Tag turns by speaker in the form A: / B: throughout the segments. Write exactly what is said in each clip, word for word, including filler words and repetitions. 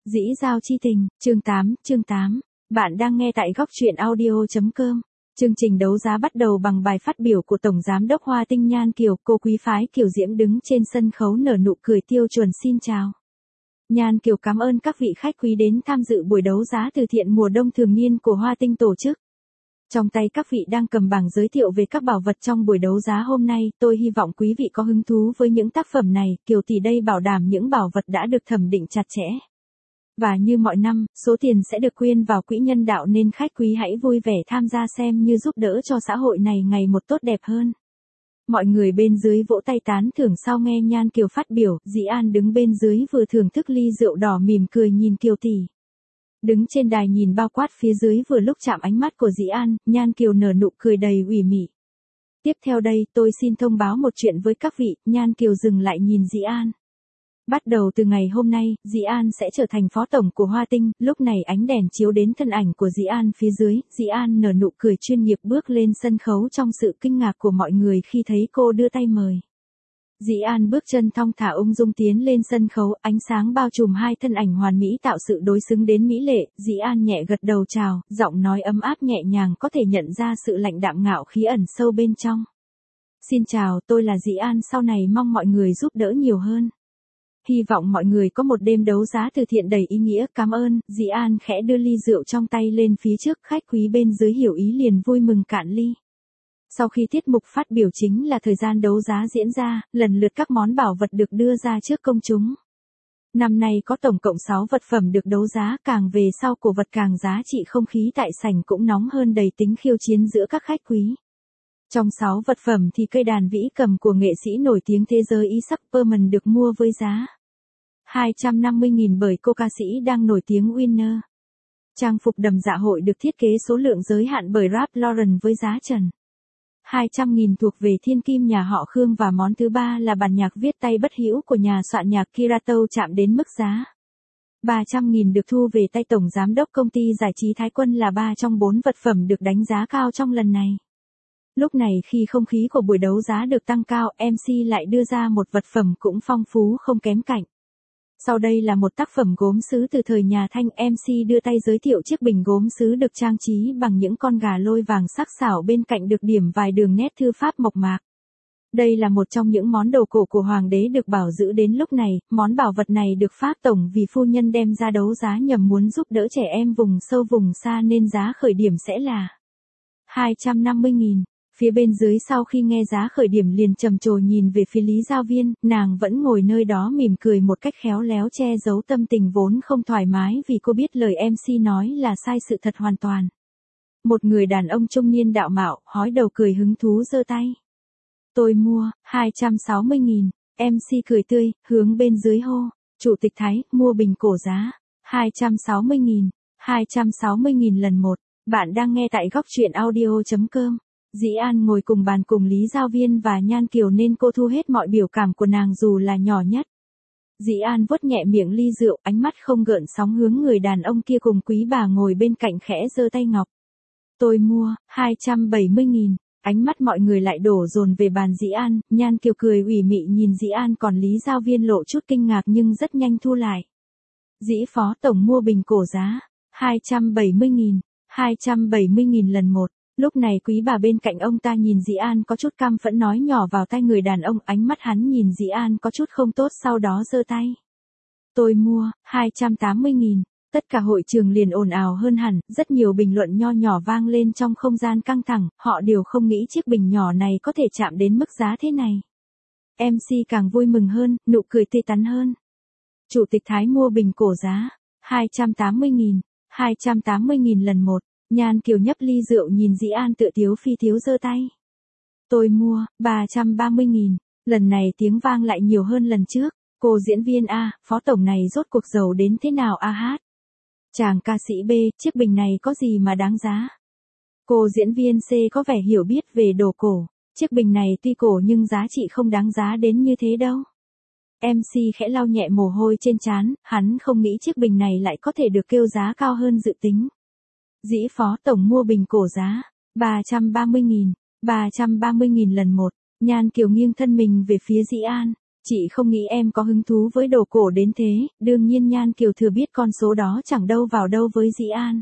A: Dĩ giao chi tình, chương tám, chương tám. Bạn đang nghe tại góc truyện audio chấm com. Chương trình đấu giá bắt đầu bằng bài phát biểu của Tổng Giám đốc Hoa Tinh Nhan Kiều. Cô quý phái Kiều Diễm đứng trên sân khấu nở nụ cười tiêu chuẩn xin chào. Nhan Kiều cảm ơn các vị khách quý đến tham dự buổi đấu giá từ thiện mùa đông thường niên của Hoa Tinh tổ chức. Trong tay các vị đang cầm bảng giới thiệu về các bảo vật trong buổi đấu giá hôm nay, tôi hy vọng quý vị có hứng thú với những tác phẩm này. Kiều tỷ đây bảo đảm những bảo vật đã được thẩm định chặt chẽ. Và như mọi năm, số tiền sẽ được quyên vào quỹ nhân đạo nên khách quý hãy vui vẻ tham gia xem như giúp đỡ cho xã hội này ngày một tốt đẹp hơn. Mọi người bên dưới vỗ tay tán thưởng sau nghe Nhan Kiều phát biểu. Dĩ An đứng bên dưới vừa thưởng thức ly rượu đỏ mỉm cười nhìn Kiều tỷ. Đứng trên đài nhìn bao quát phía dưới vừa lúc chạm ánh mắt của Dĩ An, Nhan Kiều nở nụ cười đầy ủy mị. Tiếp theo đây tôi xin thông báo một chuyện với các vị. Nhan Kiều dừng lại nhìn Dĩ An. Bắt đầu từ ngày hôm nay, Dĩ An sẽ trở thành phó tổng của Hoa Tinh. Lúc này ánh đèn chiếu đến thân ảnh của Dĩ An phía dưới. Dĩ An nở nụ cười chuyên nghiệp bước lên sân khấu trong sự kinh ngạc của mọi người khi thấy cô đưa tay mời. Dĩ An bước chân thong thả ung dung tiến lên sân khấu, ánh sáng bao trùm hai thân ảnh hoàn mỹ tạo sự đối xứng đến mỹ lệ. Dĩ An nhẹ gật đầu chào, giọng nói ấm áp nhẹ nhàng có thể nhận ra sự lạnh đạm ngạo khí ẩn sâu bên trong. Xin chào, tôi là Dĩ An, sau này mong mọi người giúp đỡ nhiều hơn. Hy vọng mọi người có một đêm đấu giá từ thiện đầy ý nghĩa. Cảm ơn. Dĩ An khẽ đưa ly rượu trong tay lên phía trước, khách quý bên dưới hiểu ý liền vui mừng cạn ly. Sau khi tiết mục phát biểu chính là thời gian đấu giá diễn ra, lần lượt các món bảo vật được đưa ra trước công chúng. Năm nay có tổng cộng sáu vật phẩm được đấu giá, càng về sau cổ vật càng giá trị, không khí tại sảnh cũng nóng hơn đầy tính khiêu chiến giữa các khách quý. Trong sáu vật phẩm thì cây đàn vĩ cầm của nghệ sĩ nổi tiếng thế giới Isaac Perman được mua với giá hai trăm năm mươi nghìn bởi cô ca sĩ đang nổi tiếng Winner. Trang phục đầm dạ hội được thiết kế số lượng giới hạn bởi Ralph Lauren với giá trần hai trăm nghìn thuộc về thiên kim nhà họ Khương, và món thứ ba là bản nhạc viết tay bất hữu của nhà soạn nhạc Kirato chạm đến mức giá ba trăm nghìn được thu về tay Tổng Giám đốc công ty giải trí Thái Quân, là ba trong bốn vật phẩm được đánh giá cao trong lần này. Lúc này khi không khí của buổi đấu giá được tăng cao, em xê lại đưa ra một vật phẩm cũng phong phú không kém cạnh. Sau đây là một tác phẩm gốm sứ từ thời nhà Thanh. em xê đưa tay giới thiệu chiếc bình gốm sứ được trang trí bằng những con gà lôi vàng sắc sảo, bên cạnh được điểm vài đường nét thư pháp mộc mạc. Đây là một trong những món đồ cổ của hoàng đế được bảo giữ đến lúc này. Món bảo vật này được Pháp Tổng vì phu nhân đem ra đấu giá nhằm muốn giúp đỡ trẻ em vùng sâu vùng xa nên giá khởi điểm sẽ là hai trăm năm mươi nghìn. Phía bên dưới sau khi nghe giá khởi điểm liền trầm trồ nhìn về phía Lý Giao Viên, nàng vẫn ngồi nơi đó mỉm cười một cách khéo léo che giấu tâm tình vốn không thoải mái vì cô biết lời em xê nói là sai sự thật hoàn toàn. Một người đàn ông trung niên đạo mạo, hói đầu cười hứng thú giơ tay. Tôi mua, hai trăm sáu mươi nghìn, em xê cười tươi, hướng bên dưới hô, Chủ tịch Thái, mua bình cổ giá, hai trăm sáu mươi nghìn, hai trăm sáu mươi nghìn lần một, bạn đang nghe tại góc truyện audio chấm com. Dĩ An ngồi cùng bàn cùng Lý Giao Viên và Nhan Kiều nên cô thu hết mọi biểu cảm của nàng dù là nhỏ nhất. Dĩ An vuốt nhẹ miệng ly rượu, ánh mắt không gợn sóng hướng người đàn ông kia cùng quý bà ngồi bên cạnh khẽ giơ tay ngọc. Tôi mua, hai trăm bảy mươi nghìn, ánh mắt mọi người lại đổ dồn về bàn Dĩ An. Nhan Kiều cười ủy mị nhìn Dĩ An, còn Lý Giao Viên lộ chút kinh ngạc nhưng rất nhanh thu lại. Dĩ phó tổng mua bình cổ giá hai trăm bảy mươi nghìn, hai trăm bảy mươi nghìn lần một. Lúc này quý bà bên cạnh ông ta nhìn Dĩ An có chút căm phẫn nói nhỏ vào tai người đàn ông, ánh mắt hắn nhìn Dĩ An có chút không tốt sau đó giơ tay. Tôi mua, hai trăm tám mươi nghìn, tất cả hội trường liền ồn ào hơn hẳn, rất nhiều bình luận nho nhỏ vang lên trong không gian căng thẳng, họ đều không nghĩ chiếc bình nhỏ này có thể chạm đến mức giá thế này. em xê càng vui mừng hơn, nụ cười tươi tắn hơn. Chủ tịch Thái mua bình cổ giá hai trăm tám mươi nghìn, hai trăm tám mươi nghìn lần một. Nhan Kiều nhấp ly rượu nhìn Dĩ An tựa thiếu phi thiếu giơ tay. Tôi mua, ba trăm ba mươi nghìn, lần này tiếng vang lại nhiều hơn lần trước. Cô diễn viên A, phó tổng này rốt cuộc giàu đến thế nào A hát? Chàng ca sĩ B, chiếc bình này có gì mà đáng giá? Cô diễn viên C có vẻ hiểu biết về đồ cổ, chiếc bình này tuy cổ nhưng giá trị không đáng giá đến như thế đâu. em xê khẽ lau nhẹ mồ hôi trên trán, hắn không nghĩ chiếc bình này lại có thể được kêu giá cao hơn dự tính. Dĩ phó tổng mua bình cổ giá ba trăm ba mươi nghìn, ba trăm ba mươi nghìn lần một. Nhan Kiều nghiêng thân mình về phía Dĩ An. Chị không nghĩ em có hứng thú với đồ cổ đến thế, đương nhiên Nhan Kiều thừa biết con số đó chẳng đâu vào đâu với Dĩ An.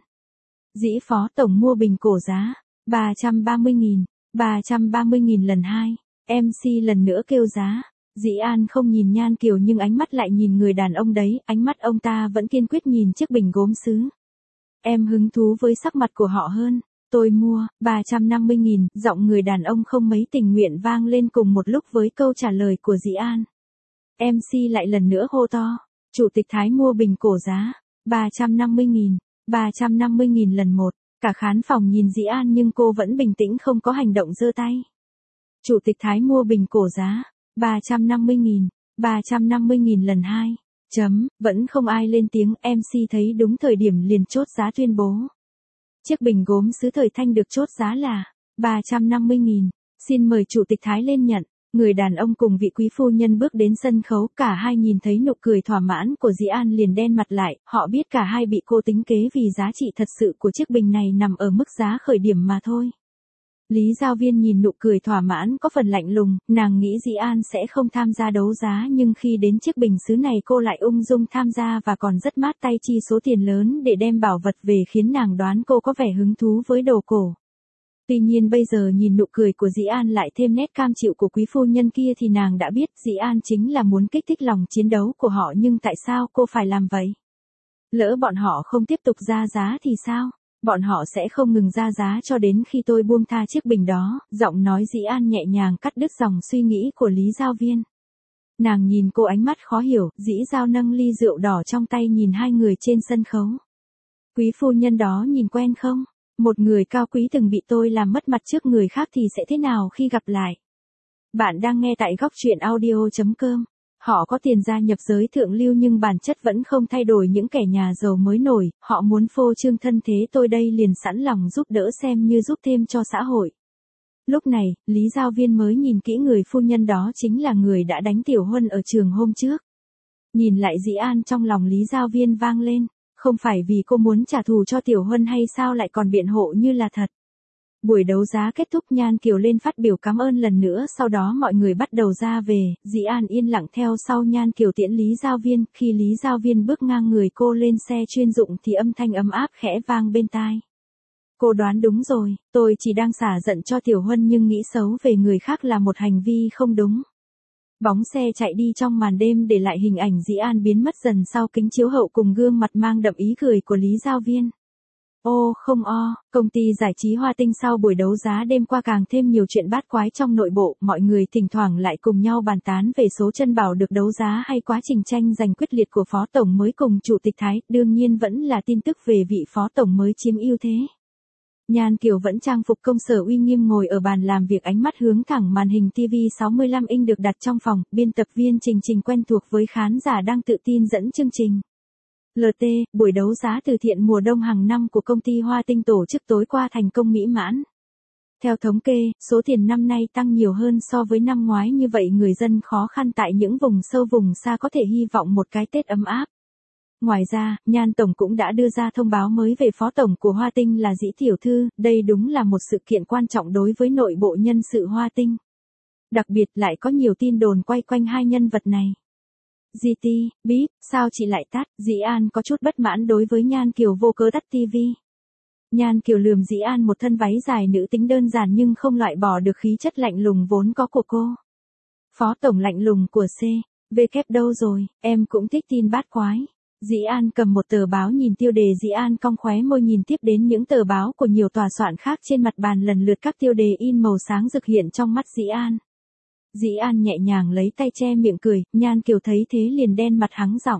A: Dĩ phó tổng mua bình cổ giá ba trăm ba mươi nghìn, ba trăm ba mươi nghìn lần hai. em xê lần nữa kêu giá. Dĩ An không nhìn Nhan Kiều nhưng ánh mắt lại nhìn người đàn ông đấy, ánh mắt ông ta vẫn kiên quyết nhìn chiếc bình gốm sứ. Em hứng thú với sắc mặt của họ hơn. Tôi mua, ba trăm năm mươi nghìn, giọng người đàn ông không mấy tình nguyện vang lên cùng một lúc với câu trả lời của Dĩ An. em xê lại lần nữa hô to. Chủ tịch Thái mua bình cổ giá ba trăm năm mươi nghìn, ba trăm năm mươi nghìn lần một. Cả khán phòng nhìn Dĩ An nhưng cô vẫn bình tĩnh không có hành động giơ tay. Chủ tịch Thái mua bình cổ giá ba trăm năm mươi nghìn, ba trăm năm mươi nghìn lần hai. Chấm, vẫn không ai lên tiếng, em xê thấy đúng thời điểm liền chốt giá tuyên bố. Chiếc bình gốm sứ thời Thanh được chốt giá là ba trăm năm mươi nghìn. Xin mời Chủ tịch Thái lên nhận. Người đàn ông cùng vị quý phu nhân bước đến sân khấu, cả hai nhìn thấy nụ cười thỏa mãn của Dĩ An liền đen mặt lại, họ biết cả hai bị cô tính kế vì giá trị thật sự của chiếc bình này nằm ở mức giá khởi điểm mà thôi. Lý Giao Viên nhìn nụ cười thỏa mãn có phần lạnh lùng, nàng nghĩ Dĩ An sẽ không tham gia đấu giá nhưng khi đến chiếc bình sứ này cô lại ung dung tham gia và còn rất mát tay chi số tiền lớn để đem bảo vật về khiến nàng đoán cô có vẻ hứng thú với đồ cổ. Tuy nhiên bây giờ nhìn nụ cười của Dĩ An lại thêm nét cam chịu của quý phu nhân kia thì nàng đã biết Dĩ An chính là muốn kích thích lòng chiến đấu của họ nhưng tại sao cô phải làm vậy? Lỡ bọn họ không tiếp tục ra giá thì sao? Bọn họ sẽ không ngừng ra giá cho đến khi tôi buông tha chiếc bình đó, giọng nói Dĩ An nhẹ nhàng cắt đứt dòng suy nghĩ của Lý Giao Viên. Nàng nhìn cô ánh mắt khó hiểu, Dĩ Giao nâng ly rượu đỏ trong tay nhìn hai người trên sân khấu. Quý phu nhân đó nhìn quen không? Một người cao quý từng bị tôi làm mất mặt trước người khác thì sẽ thế nào khi gặp lại? Bạn đang nghe tại góc truyện audio chấm com. Họ có tiền gia nhập giới thượng lưu nhưng bản chất vẫn không thay đổi những kẻ nhà giàu mới nổi, họ muốn phô trương thân thế tôi đây liền sẵn lòng giúp đỡ xem như giúp thêm cho xã hội. Lúc này, Lý Giao Viên mới nhìn kỹ người phu nhân đó chính là người đã đánh Tiểu Huân ở trường hôm trước. Nhìn lại Dĩ An trong lòng Lý Giao Viên vang lên, không phải vì cô muốn trả thù cho Tiểu Huân hay sao lại còn biện hộ như là thật. Buổi đấu giá kết thúc Nhan Kiều lên phát biểu cảm ơn lần nữa sau đó mọi người bắt đầu ra về, Dĩ An yên lặng theo sau Nhan Kiều tiễn Lý Giao Viên, khi Lý Giao Viên bước ngang người cô lên xe chuyên dụng thì âm thanh ấm áp khẽ vang bên tai. Cô đoán đúng rồi, tôi chỉ đang xả giận cho Tiểu Huân nhưng nghĩ xấu về người khác là một hành vi không đúng. Bóng xe chạy đi trong màn đêm để lại hình ảnh Dĩ An biến mất dần sau kính chiếu hậu cùng gương mặt mang đậm ý cười của Lý Giao Viên. Ô không o, công ty giải trí Hoa Tinh sau buổi đấu giá đêm qua càng thêm nhiều chuyện bát quái trong nội bộ, mọi người thỉnh thoảng lại cùng nhau bàn tán về số chân bảo được đấu giá hay quá trình tranh giành quyết liệt của Phó Tổng mới cùng Chủ tịch Thái, đương nhiên vẫn là tin tức về vị Phó Tổng mới chiếm ưu thế. Nhan Kiều vẫn trang phục công sở uy nghiêm ngồi ở bàn làm việc ánh mắt hướng thẳng màn hình ti vi sáu mươi lăm inch được đặt trong phòng, biên tập viên Trình Trình quen thuộc với khán giả đang tự tin dẫn chương trình. lờ tê, buổi đấu giá từ thiện mùa đông hàng năm của công ty Hoa Tinh tổ chức tối qua thành công mỹ mãn. Theo thống kê, số tiền năm nay tăng nhiều hơn so với năm ngoái như vậy người dân khó khăn tại những vùng sâu vùng xa có thể hy vọng một cái Tết ấm áp. Ngoài ra, Nhan Tổng cũng đã đưa ra thông báo mới về Phó Tổng của Hoa Tinh là Dĩ Tiểu Thư, đây đúng là một sự kiện quan trọng đối với nội bộ nhân sự Hoa Tinh. Đặc biệt lại có nhiều tin đồn quay quanh hai nhân vật này. giê tê, bíp, sao chị lại tắt? Dĩ An có chút bất mãn đối với Nhan Kiều vô cớ tắt ti vi. Nhan Kiều lườm Dĩ An một thân váy dài nữ tính đơn giản nhưng không loại bỏ được khí chất lạnh lùng vốn có của cô. Phó Tổng lạnh lùng của C, V kép đâu rồi, em cũng thích tin bát quái. Dĩ An cầm một tờ báo nhìn tiêu đề Dĩ An cong khóe môi nhìn tiếp đến những tờ báo của nhiều tòa soạn khác trên mặt bàn lần lượt các tiêu đề in màu sáng rực hiện trong mắt Dĩ An. Dĩ An nhẹ nhàng lấy tay che miệng cười, Nhan Kiều thấy thế liền đen mặt hắng giọng.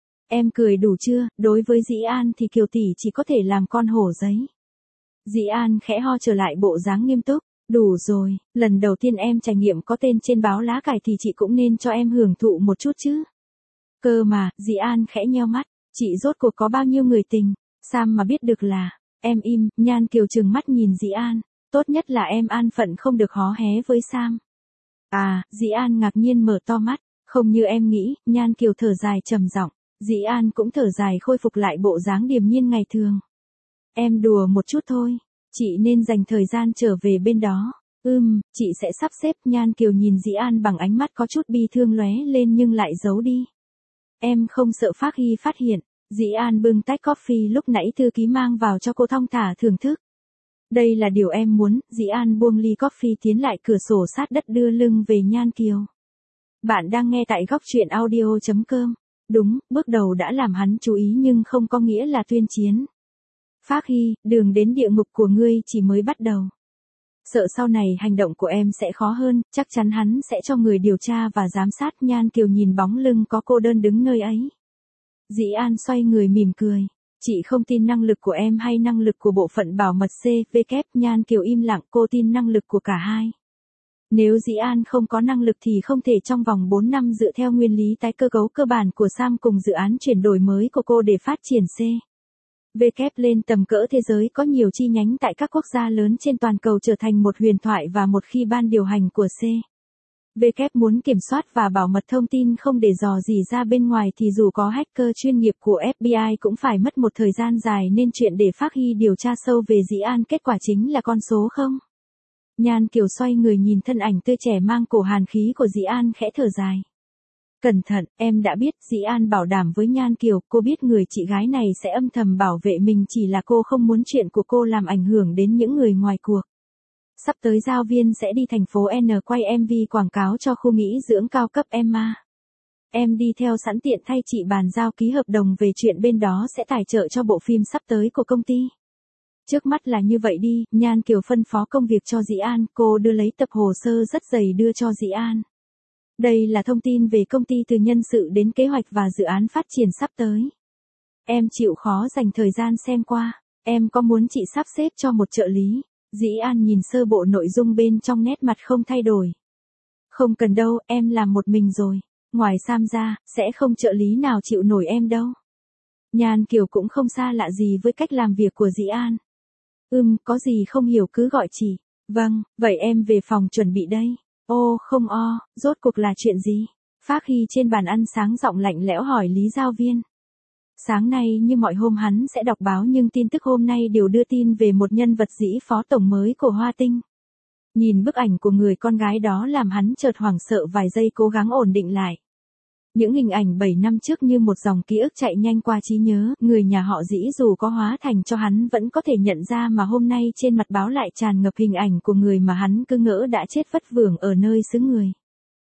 A: Em cười đủ chưa, đối với Dĩ An thì Kiều tỷ chỉ có thể làm con hổ giấy. Dĩ An khẽ ho trở lại bộ dáng nghiêm túc, đủ rồi, lần đầu tiên em trải nghiệm có tên trên báo lá cải thì chị cũng nên cho em hưởng thụ một chút chứ. Cơ mà, Dĩ An khẽ nheo mắt, chị rốt cuộc có bao nhiêu người tình, Sam mà biết được là, em im, Nhan Kiều trừng mắt nhìn Dĩ An, tốt nhất là em an phận không được hó hé với Sam. À, Dĩ An ngạc nhiên mở to mắt, không như em nghĩ, Nhan Kiều thở dài trầm giọng, Dĩ An cũng thở dài khôi phục lại bộ dáng điềm nhiên ngày thường. Em đùa một chút thôi, chị nên dành thời gian trở về bên đó. Ừm, chị sẽ sắp xếp. Nhan Kiều nhìn Dĩ An bằng ánh mắt có chút bi thương lóe lên nhưng lại giấu đi. Em không sợ Phác Hy phát hiện. Dĩ An bưng tách coffee lúc nãy thư ký mang vào cho cô thong thả thưởng thức. Đây là điều em muốn. Dĩ An buông ly coffee tiến lại cửa sổ sát đất đưa lưng về Nhan Kiều. Bạn đang nghe tại góc truyện audio.com. Đúng, bước đầu đã làm hắn chú ý nhưng không có nghĩa là tuyên chiến. Phác Hy, đường đến địa ngục của ngươi chỉ mới bắt đầu. Sợ sau này hành động của em sẽ khó hơn, chắc chắn hắn sẽ cho người điều tra và giám sát. Nhan Kiều nhìn bóng lưng có cô đơn đứng nơi ấy. Dĩ An xoay người mỉm cười. Chị không tin năng lực của em hay năng lực của bộ phận bảo mật xê vê kép. Nhan Kiều im lặng, cô tin năng lực của cả hai. Nếu Dĩ An không có năng lực thì không thể trong vòng bốn năm dựa theo nguyên lý tái cơ cấu cơ bản của Sam cùng dự án chuyển đổi mới của cô để phát triển C. vê kép lên tầm cỡ thế giới có nhiều chi nhánh tại các quốc gia lớn trên toàn cầu trở thành một huyền thoại và một khi ban điều hành của C. vê kép muốn kiểm soát và bảo mật thông tin không để dò dỉ ra bên ngoài thì dù có hacker chuyên nghiệp của ép bê i cũng phải mất một thời gian dài nên chuyện để Phác Hy điều tra sâu về Dĩ An kết quả chính là con số không. Nhan Kiều xoay người nhìn thân ảnh tươi trẻ mang cổ hàn khí của Dĩ An khẽ thở dài. Cẩn thận, em đã biết. Dĩ An bảo đảm với Nhan Kiều, cô biết người chị gái này sẽ âm thầm bảo vệ mình, chỉ là cô không muốn chuyện của cô làm ảnh hưởng đến những người ngoài cuộc. Sắp tới Giao Viên sẽ đi thành phố N quay em vê quảng cáo cho khu nghỉ dưỡng cao cấp Emma. Em đi theo sẵn tiện thay chị bàn giao ký hợp đồng về chuyện bên đó sẽ tài trợ cho bộ phim sắp tới của công ty. Trước mắt là như vậy đi. Nhan Kiều phân phó công việc cho Dĩ An, cô đưa lấy tập hồ sơ rất dày đưa cho Dĩ An. Đây là thông tin về công ty từ nhân sự đến kế hoạch và dự án phát triển sắp tới. Em chịu khó dành thời gian xem qua. Em có muốn chị sắp xếp cho một trợ lý? Dĩ An nhìn sơ bộ nội dung bên trong, nét mặt không thay đổi. Không cần đâu, em làm một mình rồi. Ngoài Sam ra, sẽ không trợ lý nào chịu nổi em đâu. Nhan Kiều cũng không xa lạ gì với cách làm việc của Dĩ An. Ừm, có gì không hiểu cứ gọi chị. Vâng, vậy em về phòng chuẩn bị đây. Ô, không o, rốt cuộc là chuyện gì? Phác Hy trên bàn ăn sáng giọng lạnh lẽo hỏi Lý Giao Viên. Sáng nay như mọi hôm hắn sẽ đọc báo nhưng tin tức hôm nay đều đưa tin về một nhân vật dĩ phó tổng mới của Hoa Tinh. Nhìn bức ảnh của người con gái đó làm hắn chợt hoảng sợ vài giây, cố gắng ổn định lại. Những hình ảnh bảy năm trước như một dòng ký ức chạy nhanh qua trí nhớ, người nhà họ Dĩ dù có hóa thành cho hắn vẫn có thể nhận ra, mà hôm nay trên mặt báo lại tràn ngập hình ảnh của người mà hắn cứ ngỡ đã chết vất vưởng ở nơi xứ người.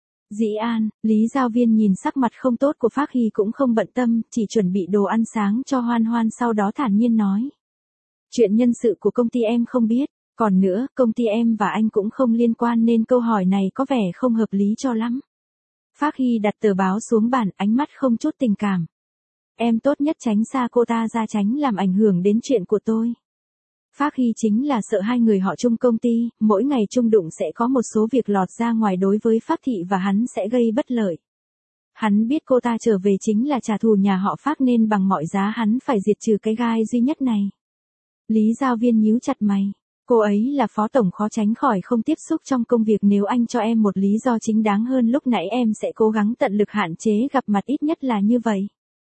A: Dĩ An, Lý Giao Viên nhìn sắc mặt không tốt của Phác Hy cũng không bận tâm, chỉ chuẩn bị đồ ăn sáng cho Hoan Hoan, sau đó thản nhiên nói. Chuyện nhân sự của công ty em không biết, còn nữa, công ty em và anh cũng không liên quan nên câu hỏi này có vẻ không hợp lý cho lắm. Phác Hy đặt tờ báo xuống bàn, ánh mắt không chút tình cảm. Em tốt nhất tránh xa cô ta ra, tránh làm ảnh hưởng đến chuyện của tôi. Phác Hy chính là sợ hai người họ chung công ty, mỗi ngày chung đụng sẽ có một số việc lọt ra ngoài đối với Phác Thị và hắn sẽ gây bất lợi. Hắn biết cô ta trở về chính là trả thù nhà họ Phác nên bằng mọi giá hắn phải diệt trừ cái gai duy nhất này. Lý Giao Viên nhíu chặt mày. Cô ấy là phó tổng, khó tránh khỏi không tiếp xúc trong công việc. Nếu anh cho em một lý do chính đáng hơn lúc nãy em sẽ cố gắng tận lực hạn chế gặp mặt, ít nhất là như vậy.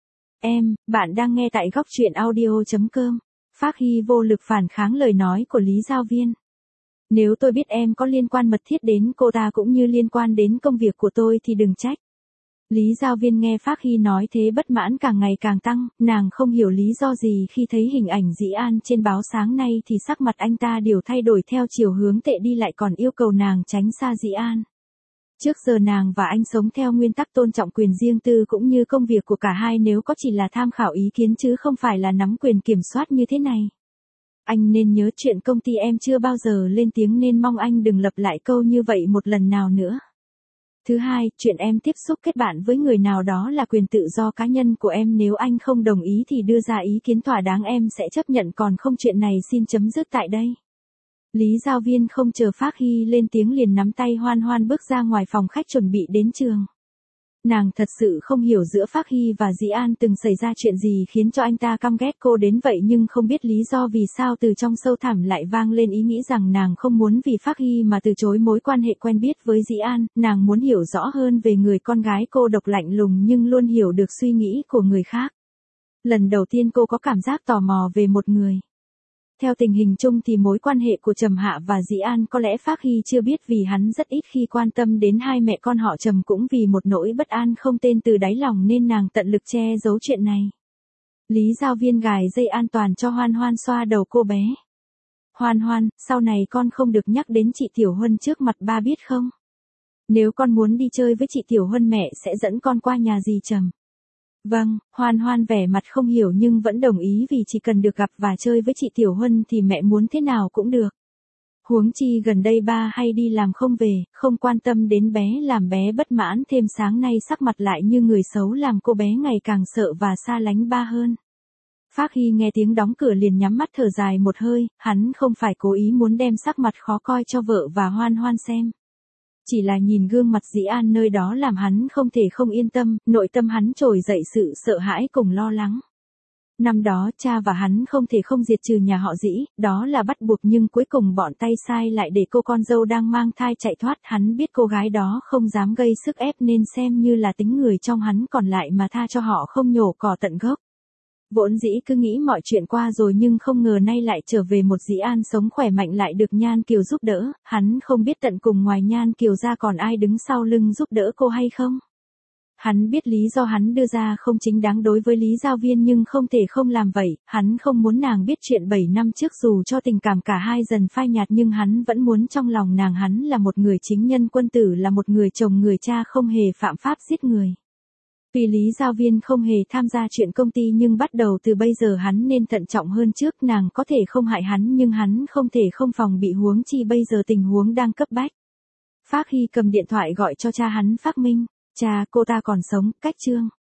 A: Em, bạn đang nghe tại góc truyện audio.com. Phác Hy vô lực phản kháng lời nói của Lý Giao Viên. Nếu tôi biết em có liên quan mật thiết đến cô ta cũng như liên quan đến công việc của tôi thì đừng trách. Lý Giao Viên nghe Phác Hy nói thế bất mãn càng ngày càng tăng, nàng không hiểu lý do gì khi thấy hình ảnh Dĩ An trên báo sáng nay thì sắc mặt anh ta đều thay đổi theo chiều hướng tệ đi, lại còn yêu cầu nàng tránh xa Dĩ An. Trước giờ nàng và anh sống theo nguyên tắc tôn trọng quyền riêng tư cũng như công việc của cả hai, nếu có chỉ là tham khảo ý kiến chứ không phải là nắm quyền kiểm soát như thế này. Anh nên nhớ chuyện công ty em chưa bao giờ lên tiếng nên mong anh đừng lặp lại câu như vậy một lần nào nữa. Thứ hai, chuyện em tiếp xúc kết bạn với người nào đó là quyền tự do cá nhân của em, nếu anh không đồng ý thì đưa ra ý kiến thỏa đáng em sẽ chấp nhận, còn không chuyện này xin chấm dứt tại đây. Lý Giao Viên không chờ Phác Hy lên tiếng liền nắm tay Hoan Hoan bước ra ngoài phòng khách chuẩn bị đến trường. Nàng thật sự không hiểu giữa Phác Hy và Dĩ An từng xảy ra chuyện gì khiến cho anh ta căm ghét cô đến vậy, nhưng không biết lý do vì sao từ trong sâu thẳm lại vang lên ý nghĩ rằng nàng không muốn vì Phác Hy mà từ chối mối quan hệ quen biết với Dĩ An, nàng muốn hiểu rõ hơn về người con gái cô độc lạnh lùng nhưng luôn hiểu được suy nghĩ của người khác. Lần đầu tiên cô có cảm giác tò mò về một người. Theo tình hình chung thì mối quan hệ của Trầm Hạ và Dĩ An có lẽ Phác Hy chưa biết vì hắn rất ít khi quan tâm đến hai mẹ con họ Trầm cũng vì một nỗi bất an không tên từ đáy lòng nên nàng tận lực che giấu chuyện này. Lý Giao Viên gài dây an toàn cho Hoan Hoan xoa đầu cô bé. Hoan Hoan, sau này con không được nhắc đến chị Tiểu Huân trước mặt ba biết không? Nếu con muốn đi chơi với chị Tiểu Huân mẹ sẽ dẫn con qua nhà dì Trầm. Vâng, Hoan Hoan vẻ mặt không hiểu nhưng vẫn đồng ý vì chỉ cần được gặp và chơi với chị Tiểu Huân thì mẹ muốn thế nào cũng được. Huống chi gần đây ba hay đi làm không về, không quan tâm đến bé làm bé bất mãn thêm sáng nay sắc mặt lại như người xấu làm cô bé ngày càng sợ và xa lánh ba hơn. Phác Hy nghe tiếng đóng cửa liền nhắm mắt thở dài một hơi, hắn không phải cố ý muốn đem sắc mặt khó coi cho vợ và Hoan Hoan xem. Chỉ là nhìn gương mặt Dĩ An nơi đó làm hắn không thể không yên tâm, nội tâm hắn trồi dậy sự sợ hãi cùng lo lắng. Năm đó cha và hắn không thể không diệt trừ nhà họ Dĩ, đó là bắt buộc nhưng cuối cùng bọn tay sai lại để cô con dâu đang mang thai chạy thoát. Hắn biết cô gái đó không dám gây sức ép nên xem như là tính người trong hắn còn lại mà tha cho họ không nhổ cỏ tận gốc. Vốn dĩ cứ nghĩ mọi chuyện qua rồi nhưng không ngờ nay lại trở về một Dĩ An sống khỏe mạnh lại được Nhan Kiều giúp đỡ, hắn không biết tận cùng ngoài Nhan Kiều ra còn ai đứng sau lưng giúp đỡ cô hay không. Hắn biết lý do hắn đưa ra không chính đáng đối với Lý Giao Viên nhưng không thể không làm vậy, hắn không muốn nàng biết chuyện bảy năm trước dù cho tình cảm cả hai dần phai nhạt nhưng hắn vẫn muốn trong lòng nàng hắn là một người chính nhân quân tử là một người chồng người cha không hề phạm pháp giết người. Vì Lý Giao Viên không hề tham gia chuyện công ty nhưng bắt đầu từ bây giờ hắn nên thận trọng hơn trước nàng có thể không hại hắn nhưng hắn không thể không phòng bị huống chi bây giờ tình huống đang cấp bách. Phác Hy cầm điện thoại gọi cho cha hắn Phác Minh, cha cô ta còn sống, cách Trương.